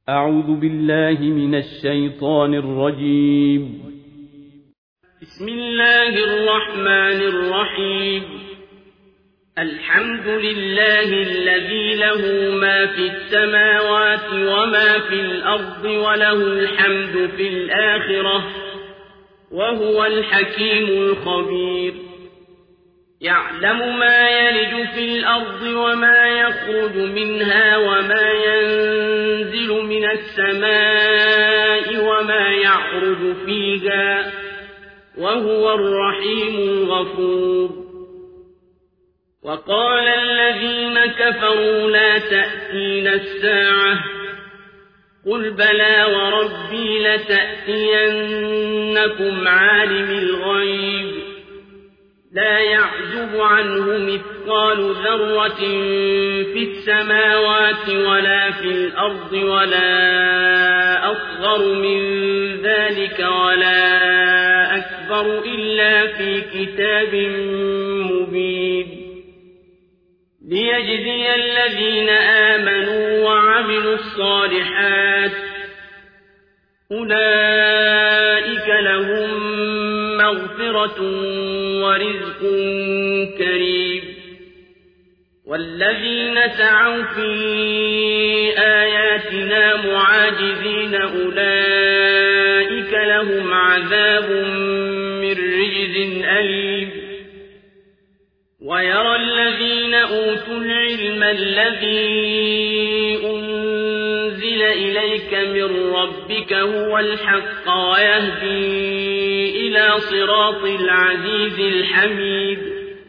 أعوذ بالله من الشيطان الرجيم. بسم الله الرحمن الرحيم. الحمد لله الذي له ما في السماوات وما في الأرض وله الحمد في الآخرة وهو الحكيم الخبير. يعلم ما يلج في الأرض وما يخرج منها وما ينزل من السماء وما يعرج فيها وهو الرحيم الغفور. وقال الذين كفروا لا تأتينا الساعة قل بلى وربي لتأتينكم عالم الغيب لا يعزب عنه مثقال ذرة في السماوات ولا في الأرض ولا أصغر من ذلك ولا أكبر إلا في كتاب مبين. ليجزي الذين آمنوا وعملوا الصالحات أولئك لهم مغفرة ورزق كريم. والذين سعوا في آياتنا معاجزين أولئك لهم عذاب من رجز أليم. ويرى الذين أوتوا العلم الذي أنزل إليك من ربك هو الحق ويهدي إلى صراط العزيز الحميد.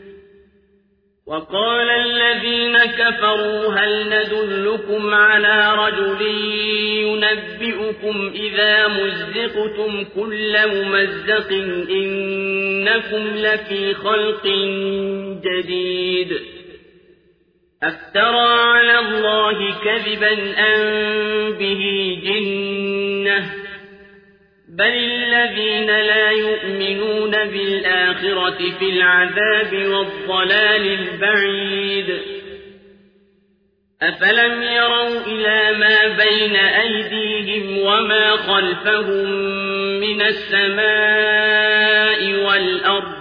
وقال الذين كفروا هل ندلكم على رجل ينبئكم إذا مزقتم كل ممزق إنكم لفي خلق جديد. أفترى على الله كذبا أم به جنة بل الذين لا يؤمنون بالآخرة في العذاب والضلال البعيد. أفلم يروا إلى ما بين أيديهم وما خلفهم من السماء والأرض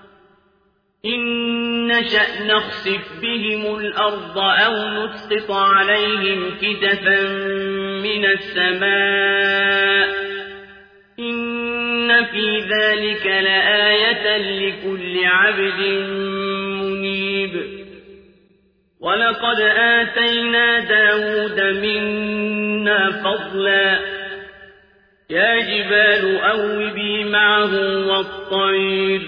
إن نشأ نخسف بهم الأرض أو نسقط عليهم كسفا من السماء إن في ذلك لآية لكل عبد منيب. ولقد آتينا داود منا فضلا يا جبال أوبي معه والطير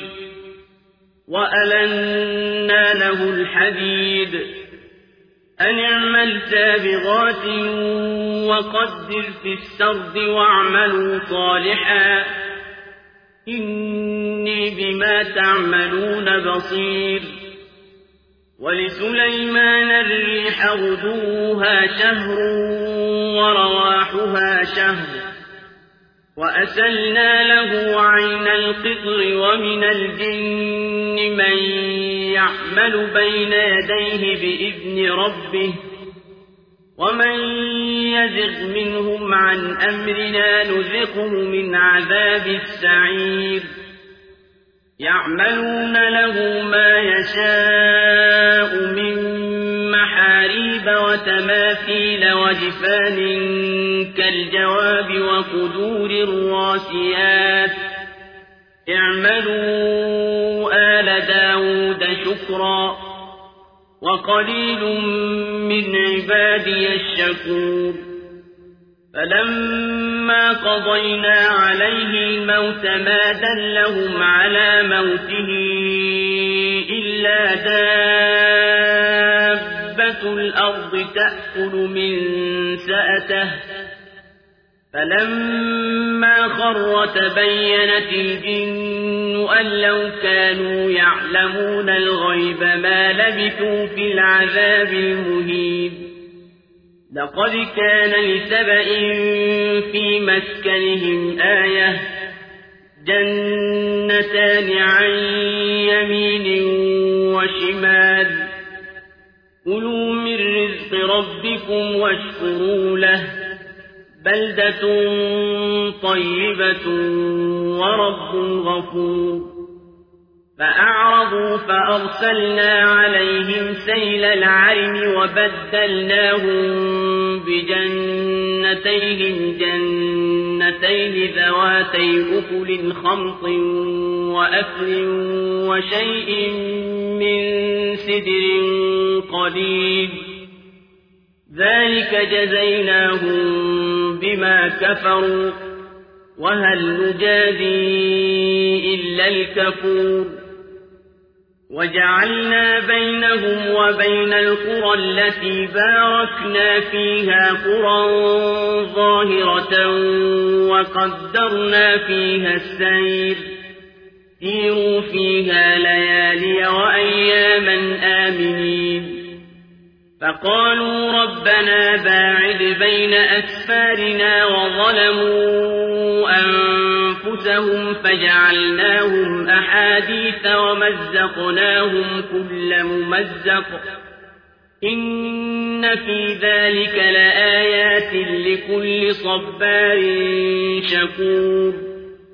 وألنا له الحديد أن اعمل سابغات وقدر في السرد واعملوا صالحا إني بما تعملون بصير. ولسليمان الريح غدوها شهر ورواحها شهر وأسلنا له عين القطر ومن الجن من يعمل بين يديه بإذن ربه ومن يزغ منهم عن أمرنا نذقه من عذاب السعير. يعملون له ما يشاء من محاريب وتماثيل وجفان كالجواب وقدور الراسيات اعملوا آل داود شكرا وقليل من عبادي الشكور. فلما قضينا عليه الموت ما دلهم على موته إلا دابة الأرض تأكل من سأته فلما خر تبينت الجن أن لو كانوا يعلمون الغيب ما لبثوا في العذاب المهين. لقد كان لسبإ في مسكنهم آية جنتان عن يمين وشمال كلوا من رزق ربكم واشكروا له بلدة طيبة ورب غفور فأعرضوا فأرسلنا عليهم سيل العرم وبدلناهم بجنتيهم جنتين ذواتي أكل خمط وأكل وشيء من سدر قليل ذلك جزيناهم بما كفروا وهل نجازي إلا الكفور وجعلنا بينهم وبين القرى التي باركنا فيها قرى ظاهرة وقدرنا فيها السير سيروا فيها ليالي وأياما آمنين فقالوا ربنا باعد بين أسفارنا وظلموا أنفسهم فجعلناهم أحاديث ومزقناهم كل ممزق إن في ذلك لآيات لكل صبار شكور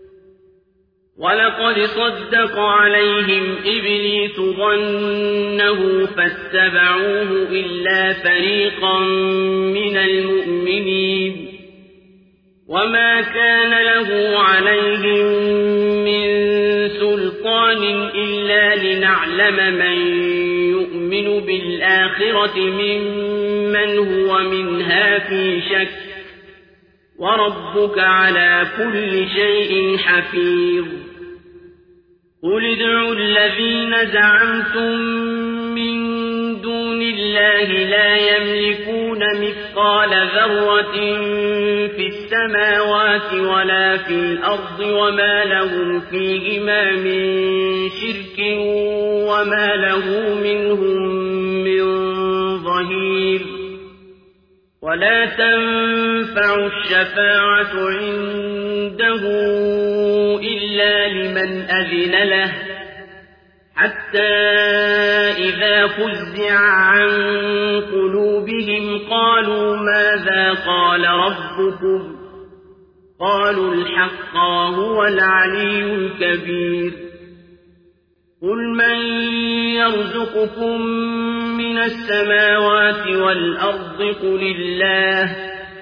ولقد صدق عليهم إبليس ظنه فاتبعوه إلا فريقا من المؤمنين وما كان له عليهم من سلطان إلا لنعلم من يؤمن بالآخرة ممن هو منها في شك وربك على كل شيء حفيظ قل ادعوا الذين زعمتم من دون الله لا يملكون مثقال ذرة في السماوات ولا في الأرض وما لهم فيهما من شرك وما له منهم من ظهير ولا تنفع الشفاعة عنده إلا لمن أذن له حتى إذا فزع عن قلوبهم قالوا ماذا قال ربكم قالوا الحق هو العلي الكبير قل من يرزقكم من السماوات والأرض قل الله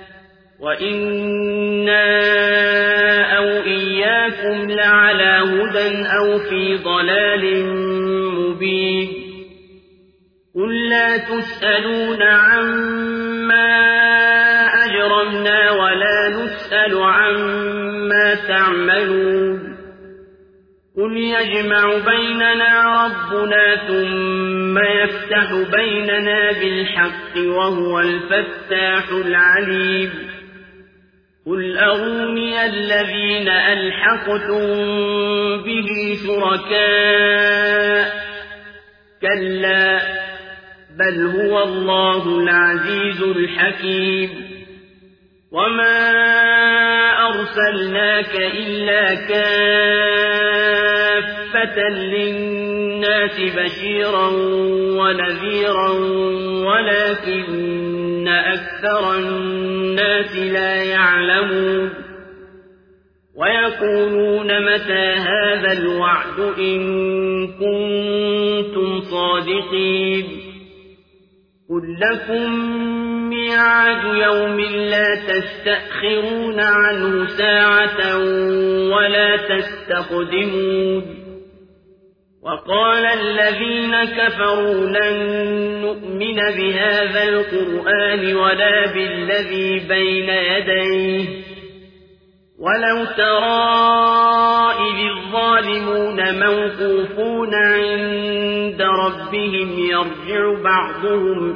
وإنا أو إياكم لعلى هدى أو في ضلال مبين قل لا تسألون عما أجرمنا ولا نسأل عما تعملون قل يجمع بيننا ربنا ثم يفتح بيننا بالحق وهو الفتاح العليم قل أروني الذين ألحقتم به شركاء كلا بل هو الله العزيز الحكيم وما أرسلناك إلا كافة للناس بشيرا ونذيرا ولكن أكثر الناس لا يعلمون ويقولون متى هذا الوعد إن كنتم صادقين قل لكم ميعاد يوم لا تستأخرون عنه ساعة ولا تستقدمون وقال الذين كفروا لن نؤمن بهذا القرآن ولا بالذي بين يديه ولو ترى إذ الظالمون موقوفون عند ربهم يرجع بعضهم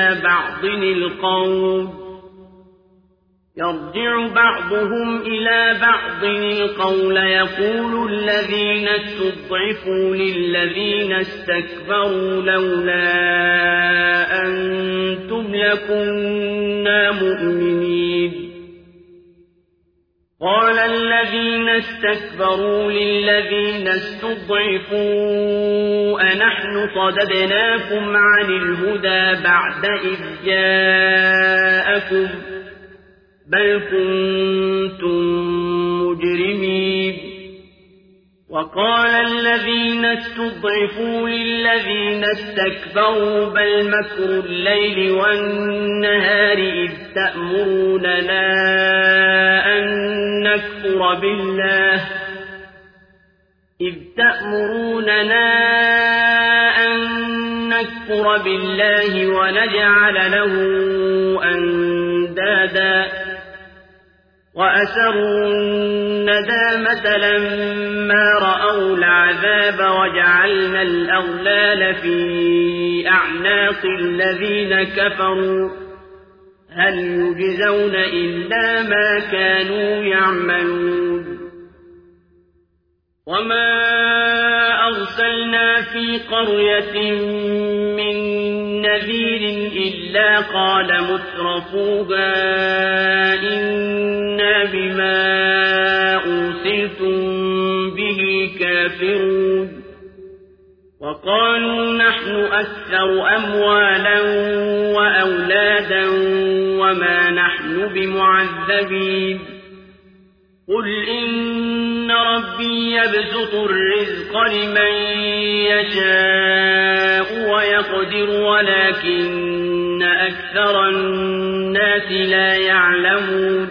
إلى بعض القول يقول الذين استضعفوا للذين استكبروا لولا أنتم لكنا مؤمنين قال الذين استكبروا للذين استضعفوا أنحن صددناكم عن الهدى بعد إذ جاءكم بل كنتم مجرمين وقال الذين استضعفوا للذين استكبروا بل مكر الليل والنهار إذ تأمروننا أن نكفر بالله ونجعل له أندادا وأسروا الندامة لما رأوا العذاب وجعلنا الأغلال في أعناق الذين كفروا هل يجزون إلا ما كانوا يعملون وما أرسلنا في قرية من نذير إلا قال مترفوها إنا بما أرسلتم به كافرون وقالوا نحن أكثر أموالا وأولادا وما نحن بمعذبين قل إن ربي يبسط الرزق لمن يشاء ويقدر ولكن أكثر الناس لا يعلمون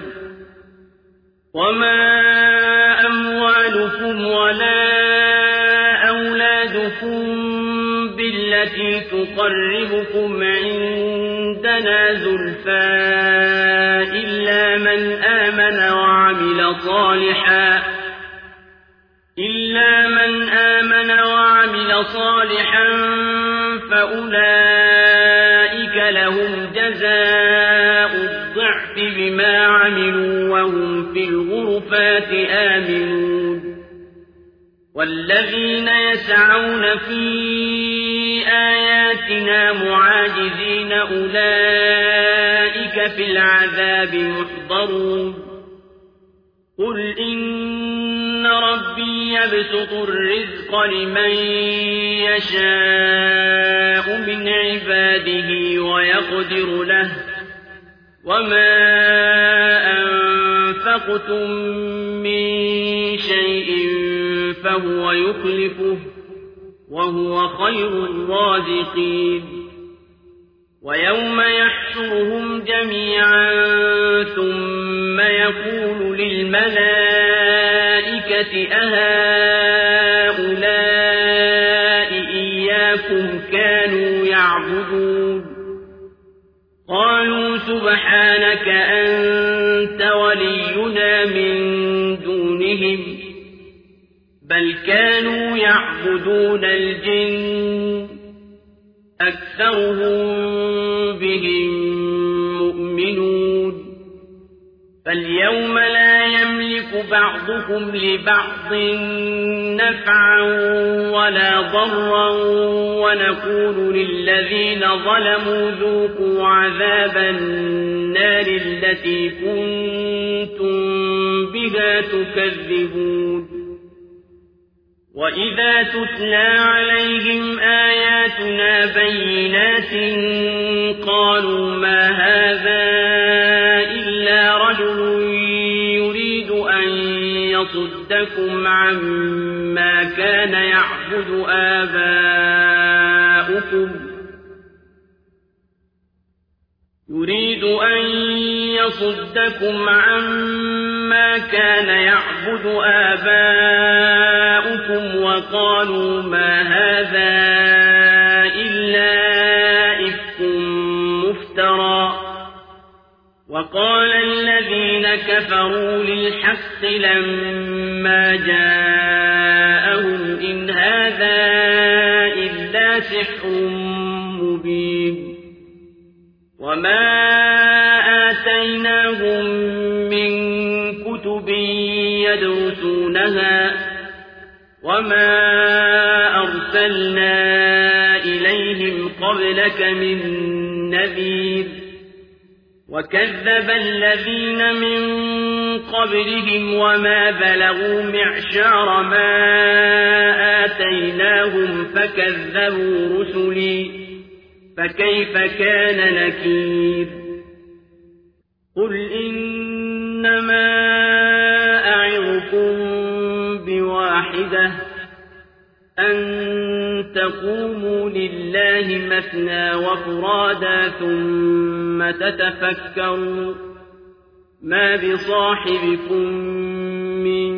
وما أموالكم ولا أولادكم بالتي تقربكم عندنا زلفى إلا من آمن وعمل صالحا فأولئك لهم جزاء الضعف بما عملوا وهم في الغرفات آمنون والذين يسعون في آياتنا معاجزين أولئك في العذاب محضرون قل إن ربي يبسط الرزق لمن يشاء من عباده ويقدر له وما أنفقتم من شيء فهو يخلفه وهو خير الرازقين ويوم يحشرهم جميعا ثم يقول للملائكة أهؤلاء إياكم كانوا يعبدون قالوا سبحانك أنت ولينا من دونهم بل كانوا يعبدون الجن أكثرهم بهم مؤمنون فاليوم لا يملك بعضكم لبعض نفعا ولا ضرا ونقول للذين ظلموا ذوقوا عذاب النار التي كنتم بها تكذبون وإذا تتلى عليهم آياتنا بينات قالوا ما هذا إلا رجل يريد أن يصدكم عما كان يعبد آباؤكم وقالوا ما هذا إلا إفك مفترى وقال الذين كفروا للحق لما جاءهم إن هذا إلا سحر مبين وما آتيناهم من كتب يدرسونها وما أرسلنا إليهم قبلك من نذير وكذب الذين من قبلهم وما بلغوا معشار ما آتيناهم فكذبوا رسلي فكيف كان نكير قل إن إنما أعظكم بواحدة أن تقوموا لله مثنى وفرادا ثم تتفكروا ما بصاحبكم من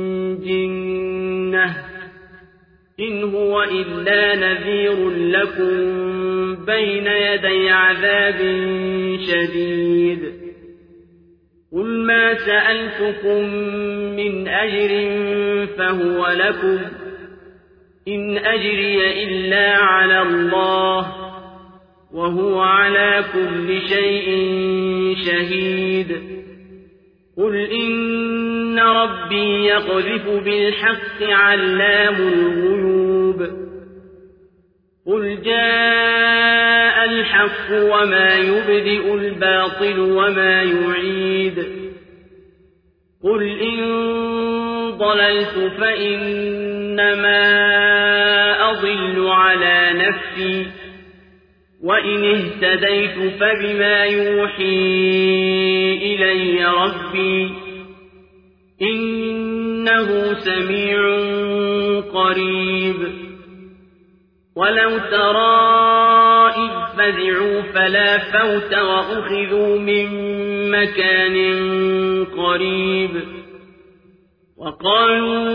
جنة إن هو إلا نذير لكم بين يدي عذاب شديد قل ما سألتكم من أجر فهو لكم إن أجري إلا على الله وهو على كل شيء شهيد قل إن ربي يقذف بالحق علام الغيوب قل جاء الحق وما يبدئ الباطل وما يعيد قل إن ضللت فإنما أضل على نفسي وإن اهتديت فبما يوحي إلي ربي إنه سميع قريب ولو ترى إذ فزعوا فلا فوت وأخذوا من مكان قريب وقالوا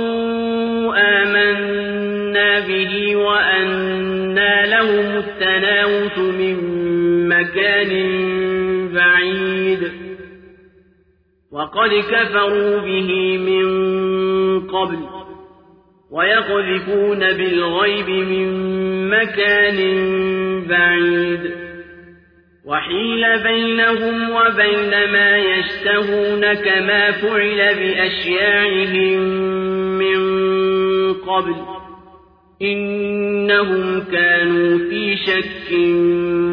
آمنا به وأنى لهم التناوش من مكان بعيد وقد كفروا به من قبل ويقذفون بالغيب من مكان بعيد وحيل بينهم وبين ما يشتهون كما فعل بأشياعهم من قبل إنهم كانوا في شك